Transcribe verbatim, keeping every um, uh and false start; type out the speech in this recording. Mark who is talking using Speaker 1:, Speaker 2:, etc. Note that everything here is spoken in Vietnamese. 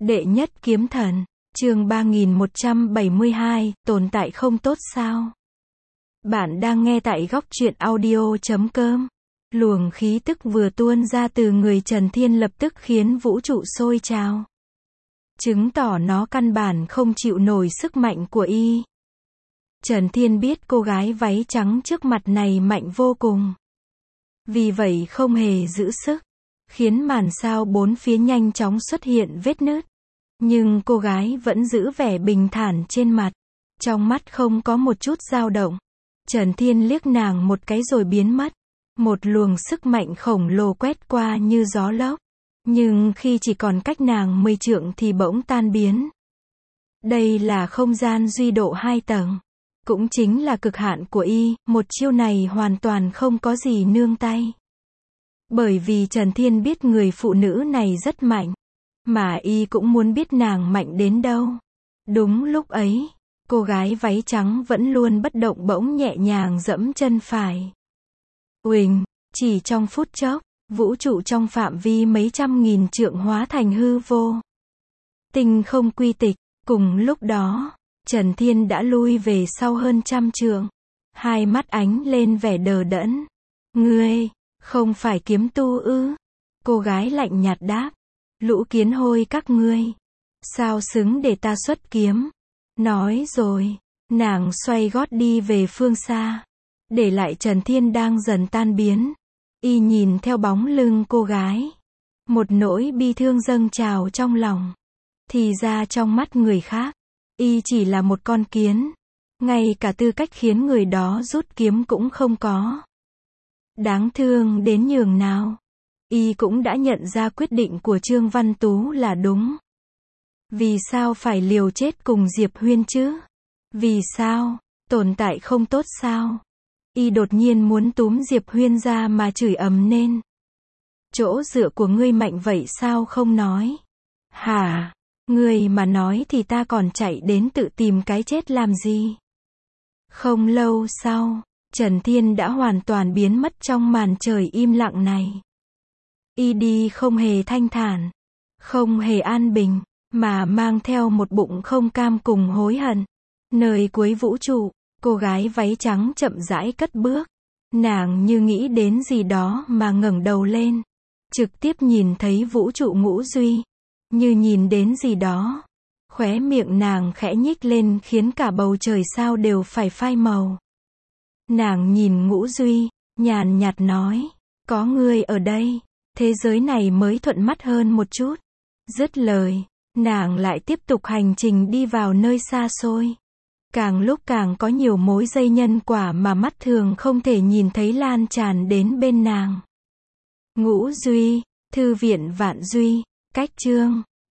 Speaker 1: Đệ nhất kiếm thần, chương ba nghìn một trăm bảy mươi hai, tồn tại không tốt sao? Bạn đang nghe tại góc truyện audio chấm com. Luồng khí tức vừa tuôn ra từ người Trần Thiên lập tức khiến vũ trụ sôi trào. Chứng tỏ nó căn bản không chịu nổi sức mạnh của y. Trần Thiên biết cô gái váy trắng trước mặt này mạnh vô cùng. Vì vậy không hề giữ sức, khiến màn sao bốn phía nhanh chóng xuất hiện vết nứt. Nhưng cô gái vẫn giữ vẻ bình thản trên mặt, trong mắt không có một chút dao động. Trần Thiên liếc nàng một cái rồi biến mất. Một luồng sức mạnh khổng lồ quét qua như gió lốc. Nhưng khi chỉ còn cách nàng mười trượng thì bỗng tan biến. Đây là không gian duy độ hai tầng. Cũng chính là cực hạn của y, một chiêu này hoàn toàn không có gì nương tay. Bởi vì Trần Thiên biết người phụ nữ này rất mạnh. Mà y cũng muốn biết nàng mạnh đến đâu. Đúng lúc ấy, cô gái váy trắng vẫn luôn bất động bỗng nhẹ nhàng giẫm chân phải. Uỳnh, chỉ trong phút chốc, vũ trụ trong phạm vi mấy trăm nghìn trượng hóa thành hư vô. Tinh không quy tịch, cùng lúc đó, Trần Thiên đã lui về sau hơn trăm trượng. Hai mắt ánh lên vẻ đờ đẫn. Ngươi, không phải kiếm tu ư? Cô gái lạnh nhạt đáp. Lũ kiến hôi các ngươi, sao xứng để ta xuất kiếm? Nói rồi, nàng xoay gót đi về phương xa, để lại Trần Thiên đang dần tan biến. Y nhìn theo bóng lưng cô gái, một nỗi bi thương dâng trào trong lòng. Thì ra trong mắt người khác, y chỉ là một con kiến, ngay cả tư cách khiến người đó rút kiếm cũng không có. Đáng thương đến nhường nào. Y cũng đã nhận ra quyết định của Trương Văn Tú là đúng. Vì sao phải liều chết cùng Diệp Huyên chứ? Vì sao? Tồn tại không tốt sao? Y đột nhiên muốn túm Diệp Huyên ra mà chửi ầm lên. Chỗ dựa của ngươi mạnh vậy sao không nói? Hả? Ngươi mà nói thì ta còn chạy đến tự tìm cái chết làm gì? Không lâu sau, Trần Thiên đã hoàn toàn biến mất trong màn trời im lặng này. Y đi không hề thanh thản, không hề an bình, mà mang theo một bụng không cam cùng hối hận. Nơi cuối vũ trụ, cô gái váy trắng chậm rãi cất bước. Nàng như nghĩ đến gì đó mà ngẩng đầu lên. Trực tiếp nhìn thấy vũ trụ ngũ duy. Như nhìn đến gì đó. Khóe miệng nàng khẽ nhích lên khiến cả bầu trời sao đều phải phai màu. Nàng nhìn ngũ duy, nhàn nhạt nói, có ngươi ở đây, thế giới này mới thuận mắt hơn một chút. Dứt lời, nàng lại tiếp tục hành trình đi vào nơi xa xôi. Càng lúc càng có nhiều mối dây nhân quả mà mắt thường không thể nhìn thấy lan tràn đến bên nàng. Ngũ duy, thư viện vạn duy, cách chương.